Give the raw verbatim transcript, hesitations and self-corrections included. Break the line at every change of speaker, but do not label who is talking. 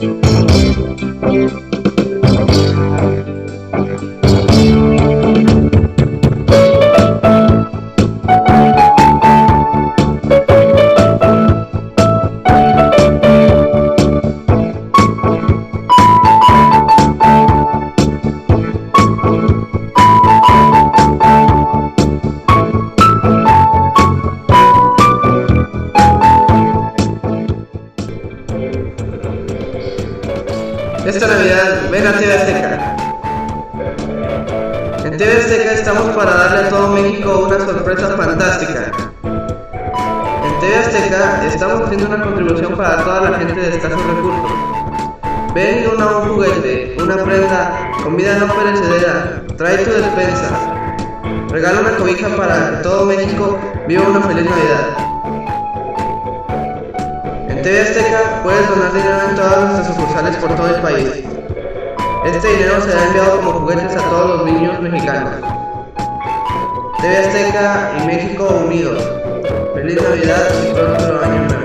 Esta Navidad, ven a T V Azteca. En T V Azteca estamos para darle a todo México una sorpresa fantástica. En T V Azteca estamos haciendo una contribución para toda la gente de escasos recursos. Ven y dona un juguete, una prenda, comida no perecedera, trae tu despensa. Regala una cobija para que todo México viva una feliz Navidad. En T V Azteca puedes donar dinero en todas nuestras sucursales por todo el país. Este dinero será enviado como juguetes a todos los niños mexicanos. T V Azteca y México unidos. Feliz Navidad y próspero año nuevo.